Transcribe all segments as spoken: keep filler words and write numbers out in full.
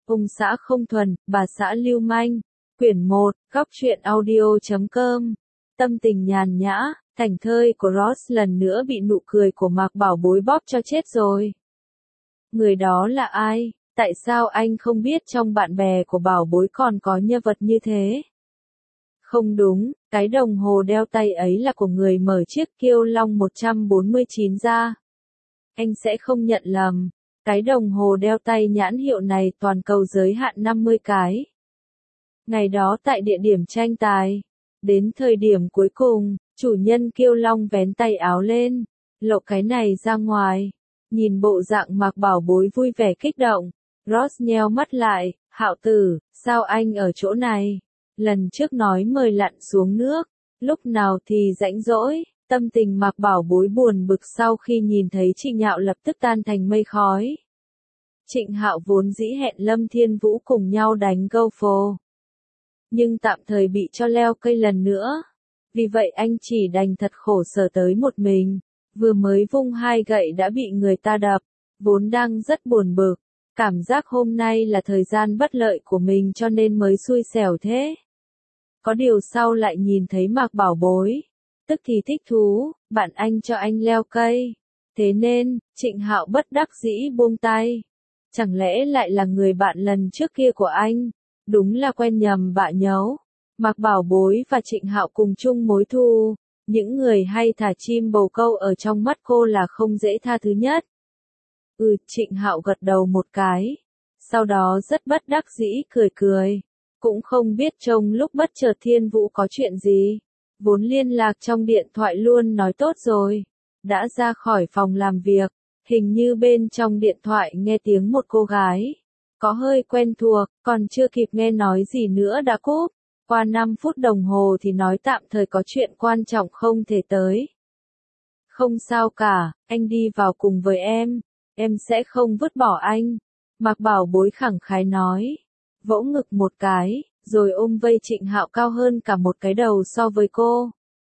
Ông xã không thuần, bà xã lưu manh. Quyển một, góc truyện audio chấm com. Tâm tình nhàn nhã, thành thơi của Ross lần nữa bị nụ cười của Mạc Bảo Bối bóp cho chết rồi. Người đó là ai? Tại sao anh không biết trong bạn bè của Bảo Bối còn có nhân vật như thế? Không đúng, cái đồng hồ đeo tay ấy là của người mở chiếc Kiêu Long một trăm bốn mươi chín ra. Anh sẽ không nhận lầm. Cái đồng hồ đeo tay nhãn hiệu này toàn cầu giới hạn năm mươi cái. Ngày đó tại địa điểm tranh tài, đến thời điểm cuối cùng, chủ nhân Kiêu Long vén tay áo lên, lộ cái này ra ngoài. Nhìn bộ dạng Mạc Bảo Bối vui vẻ kích động, Ross nheo mắt lại, Hạo tử, sao anh ở chỗ này? Lần trước nói mời lặn xuống nước, lúc nào thì rãnh rỗi. Tâm tình Mạc Bảo Bối buồn bực sau khi nhìn thấy Trịnh Hạo lập tức tan thành mây khói. Trịnh Hạo vốn dĩ hẹn Lâm Thiên Vũ cùng nhau đánh golf, nhưng tạm thời bị cho leo cây lần nữa. Vì vậy anh chỉ đành thật khổ sở tới một mình, vừa mới vung hai gậy đã bị người ta đập, vốn đang rất buồn bực. Cảm giác hôm nay là thời gian bất lợi của mình cho nên mới xui xẻo thế. Có điều sau lại nhìn thấy Mạc Bảo Bối, tức thì thích thú, bạn anh cho anh leo cây. Thế nên, Trịnh Hạo bất đắc dĩ buông tay. Chẳng lẽ lại là người bạn lần trước kia của anh? Đúng là quen nhầm bạ nhấu. Mạc Bảo Bối và Trịnh Hạo cùng chung mối thù. Những người hay thả chim bồ câu ở trong mắt cô là không dễ tha thứ nhất. Ừ, Trịnh Hạo gật đầu một cái. Sau đó rất bất đắc dĩ cười cười. Cũng không biết trong lúc bất chợt Thiên Vũ có chuyện gì. Vốn liên lạc trong điện thoại luôn nói tốt rồi. Đã ra khỏi phòng làm việc. Hình như bên trong điện thoại nghe tiếng một cô gái. Có hơi quen thuộc, còn chưa kịp nghe nói gì nữa đã cúp. Qua năm phút đồng hồ thì nói tạm thời có chuyện quan trọng không thể tới. Không sao cả, anh đi vào cùng với em. Em sẽ không vứt bỏ anh. Mạc Bảo Bối khẳng khái nói. Vỗ ngực một cái, rồi ôm vây Trịnh Hạo cao hơn cả một cái đầu so với cô.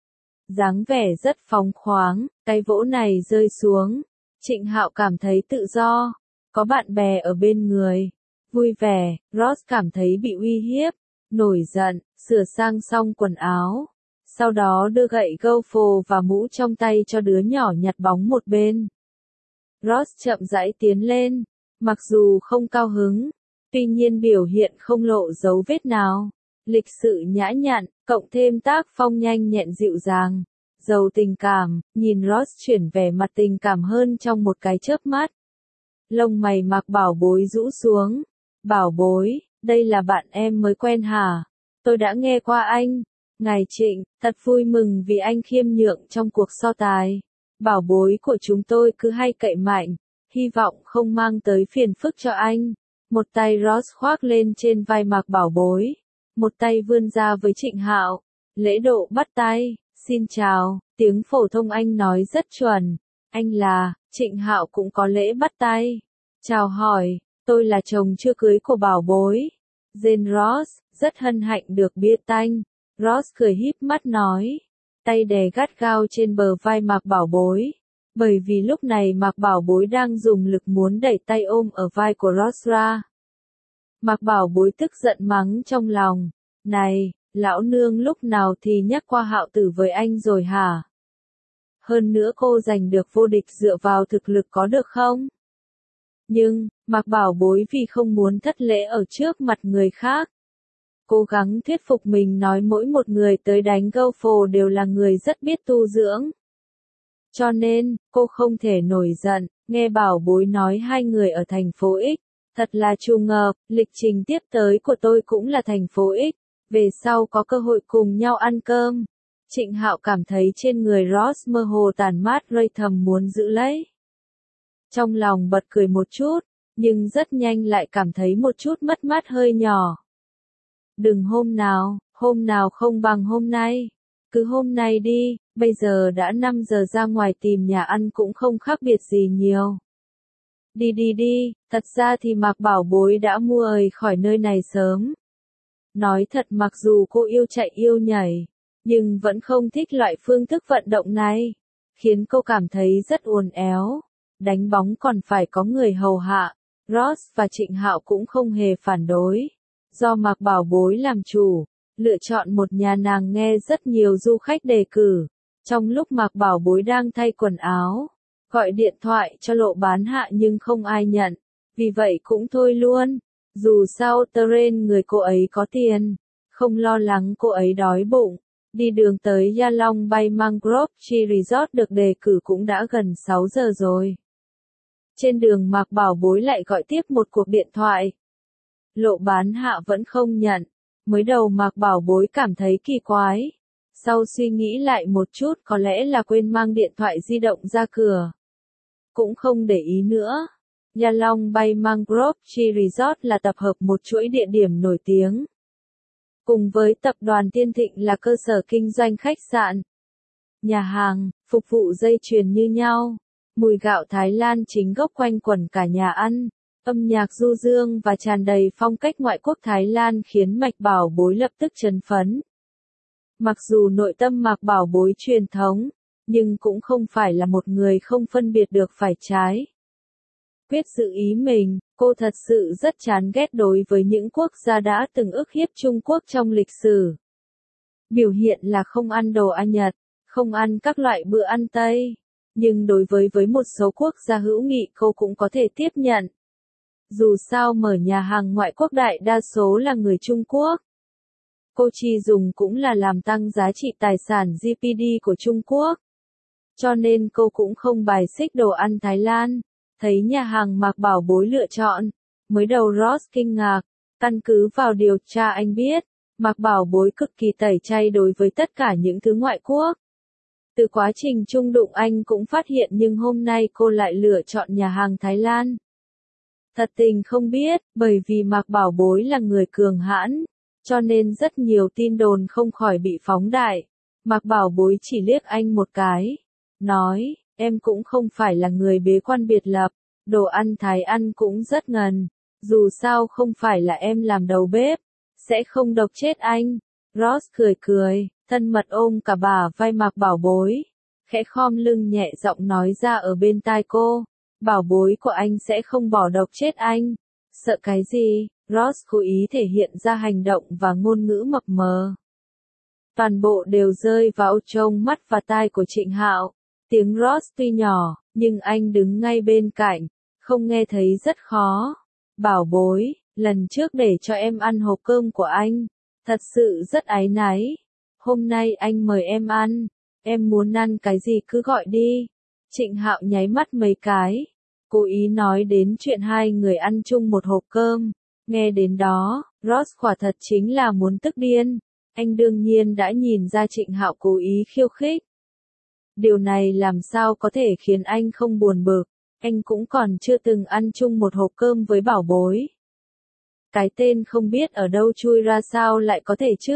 Dáng vẻ rất phóng khoáng, cái vỗ này rơi xuống. Trịnh Hạo cảm thấy tự do, có bạn bè ở bên người, vui vẻ. Ross cảm thấy bị uy hiếp, nổi giận, sửa sang xong quần áo, sau đó đưa gậy golf và mũ trong tay cho đứa nhỏ nhặt bóng một bên. Ross chậm rãi tiến lên, mặc dù không cao hứng, tuy nhiên biểu hiện không lộ dấu vết nào, lịch sự nhã nhặn, cộng thêm tác phong nhanh nhẹn dịu dàng. Giàu tình cảm, nhìn Ross chuyển vẻ mặt tình cảm hơn trong một cái chớp mắt. Lông mày Mạc Bảo Bối rũ xuống. Bảo Bối, đây là bạn em mới quen hả? Tôi đã nghe qua anh. Ngài Trịnh, thật vui mừng vì anh khiêm nhượng trong cuộc so tài. Bảo Bối của chúng tôi cứ hay cậy mạnh, hy vọng không mang tới phiền phức cho anh. Một tay Ross khoác lên trên vai Mạc Bảo Bối, một tay vươn ra với Trịnh Hạo, lễ độ bắt tay. Xin chào, tiếng phổ thông anh nói rất chuẩn. Anh là, Trịnh Hạo cũng có lễ bắt tay. Chào hỏi, tôi là chồng chưa cưới của Bảo Bối. Jane Ross, rất hân hạnh được biết anh. Ross cười híp mắt nói. Tay đè gắt gao trên bờ vai Mạc Bảo Bối. Bởi vì lúc này Mạc Bảo Bối đang dùng lực muốn đẩy tay ôm ở vai của Ross ra. Mạc Bảo Bối tức giận mắng trong lòng. Này! Lão nương lúc nào thì nhắc qua Hạo tử với anh rồi hả? Hơn nữa cô giành được vô địch dựa vào thực lực có được không? Nhưng, Mạc Bảo Bối vì không muốn thất lễ ở trước mặt người khác. Cố gắng thuyết phục mình nói mỗi một người tới đánh golf đều là người rất biết tu dưỡng. Cho nên, cô không thể nổi giận, nghe Bảo Bối nói hai người ở thành phố X. Thật là trùng hợp, lịch trình tiếp tới của tôi cũng là thành phố X. Về sau có cơ hội cùng nhau ăn cơm. Trịnh Hạo cảm thấy trên người Ross mơ hồ tàn mát rơi thầm muốn giữ lấy. Trong lòng bật cười một chút, nhưng rất nhanh lại cảm thấy một chút mất mát hơi nhỏ. Đừng hôm nào, hôm nào không bằng hôm nay. Cứ hôm nay đi, bây giờ đã năm giờ ra ngoài tìm nhà ăn cũng không khác biệt gì nhiều. Đi đi đi, thật ra thì Mạc Bảo Bối đã mua ời khỏi nơi này sớm. Nói thật mặc dù cô yêu chạy yêu nhảy, nhưng vẫn không thích loại phương thức vận động này. Khiến cô cảm thấy rất uốn éo. Đánh bóng còn phải có người hầu hạ. Ross và Trịnh Hạo cũng không hề phản đối. Do Mạc Bảo Bối làm chủ, lựa chọn một nhà nàng nghe rất nhiều du khách đề cử. Trong lúc Mạc Bảo Bối đang thay quần áo, gọi điện thoại cho Lộ Bán Hạ nhưng không ai nhận. Vì vậy cũng thôi luôn. Dù sao Teren người cô ấy có tiền, không lo lắng cô ấy đói bụng. Đi đường tới Gia Long Bay Mangrove Tree Resort được đề cử cũng đã gần sáu giờ rồi. Trên đường Mạc Bảo Bối lại gọi tiếp một cuộc điện thoại. Lộ Bán Hạ vẫn không nhận. Mới đầu Mạc Bảo Bối cảm thấy kỳ quái. Sau suy nghĩ lại một chút có lẽ là quên mang điện thoại di động ra cửa. Cũng không để ý nữa. Gia Long Bay Mangrove Tree Resort là tập hợp một chuỗi địa điểm nổi tiếng. Cùng với tập đoàn Tiên Thịnh là cơ sở kinh doanh khách sạn, nhà hàng, phục vụ dây chuyền như nhau. Mùi gạo Thái Lan chính gốc quanh quẩn cả nhà ăn. Âm nhạc du dương và tràn đầy phong cách ngoại quốc Thái Lan khiến Mạc Bảo Bối lập tức chấn phấn. Mặc dù nội tâm Mạc Bảo Bối truyền thống, nhưng cũng không phải là một người không phân biệt được phải trái. Quyết giữ ý mình, cô thật sự rất chán ghét đối với những quốc gia đã từng ức hiếp Trung Quốc trong lịch sử. Biểu hiện là không ăn đồ Ăn Nhật, không ăn các loại bữa ăn Tây. Nhưng đối với với một số quốc gia hữu nghị cô cũng có thể tiếp nhận. Dù sao mở nhà hàng ngoại quốc đại đa số là người Trung Quốc. Cô chi dùng cũng là làm tăng giá trị tài sản giê pê đê của Trung Quốc. Cho nên cô cũng không bài xích đồ ăn Thái Lan. Thấy nhà hàng Mạc Bảo Bối lựa chọn. Mới đầu Ross kinh ngạc. Căn cứ vào điều tra anh biết, Mạc Bảo Bối cực kỳ tẩy chay đối với tất cả những thứ ngoại quốc. Từ quá trình chung đụng anh cũng phát hiện nhưng hôm nay cô lại lựa chọn nhà hàng Thái Lan. Thật tình không biết, bởi vì Mạc Bảo Bối là người cường hãn, cho nên rất nhiều tin đồn không khỏi bị phóng đại. Mạc Bảo Bối chỉ liếc anh một cái, nói, em cũng không phải là người bế quan biệt lập, đồ ăn Thái ăn cũng rất ngần, dù sao không phải là em làm đầu bếp, sẽ không độc chết anh. Ross cười cười, thân mật ôm cả bả vai Mạc Bảo Bối, khẽ khom lưng nhẹ giọng nói ra ở bên tai cô. Bảo bối của anh sẽ không bỏ độc chết anh. Sợ cái gì? Ross cố ý thể hiện ra hành động và ngôn ngữ mập mờ. Toàn bộ đều rơi vào trong mắt và tai của Trịnh Hạo. Tiếng Ross tuy nhỏ, nhưng anh đứng ngay bên cạnh, không nghe thấy rất khó. Bảo bối, lần trước để cho em ăn hộp cơm của anh, thật sự rất áy náy. Hôm nay anh mời em ăn, em muốn ăn cái gì cứ gọi đi. Trịnh Hạo nháy mắt mấy cái, cố ý nói đến chuyện hai người ăn chung một hộp cơm. Nghe đến đó, Ross quả thật chính là muốn tức điên. Anh đương nhiên đã nhìn ra Trịnh Hạo cố ý khiêu khích. Điều này làm sao có thể khiến anh không buồn bực, anh cũng còn chưa từng ăn chung một hộp cơm với Bảo Bối. Cái tên không biết ở đâu chui ra sao lại có thể chứ?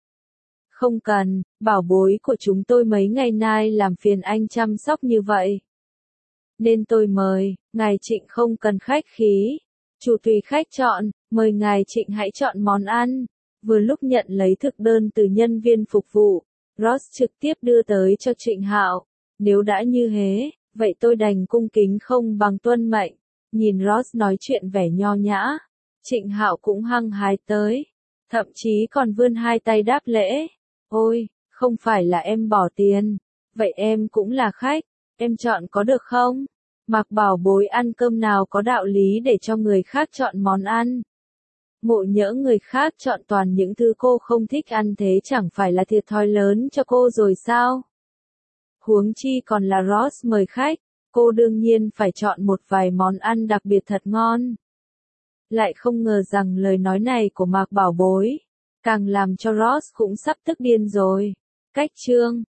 Không cần, Bảo Bối của chúng tôi mấy ngày nay làm phiền anh chăm sóc như vậy. Nên tôi mời, ngài Trịnh không cần khách khí. Chủ tùy khách chọn, mời ngài Trịnh hãy chọn món ăn. Vừa lúc nhận lấy thực đơn từ nhân viên phục vụ, Ross trực tiếp đưa tới cho Trịnh Hạo. Nếu đã như thế, vậy tôi đành cung kính không bằng tuân mệnh. Nhìn Ross nói chuyện vẻ nho nhã, Trịnh Hạo cũng hăng hái tới, thậm chí còn vươn hai tay đáp lễ. Ôi, không phải là em bỏ tiền, vậy em cũng là khách, em chọn có được không? Mạc Bảo Bối ăn cơm nào có đạo lý để cho người khác chọn món ăn. Ngộ nhỡ người khác chọn toàn những thứ cô không thích ăn thế chẳng phải là thiệt thòi lớn cho cô rồi sao? Huống chi còn là Ross mời khách, cô đương nhiên phải chọn một vài món ăn đặc biệt thật ngon. Lại không ngờ rằng lời nói này của Mạc Bảo Bối, càng làm cho Ross cũng sắp tức điên rồi. Cách chương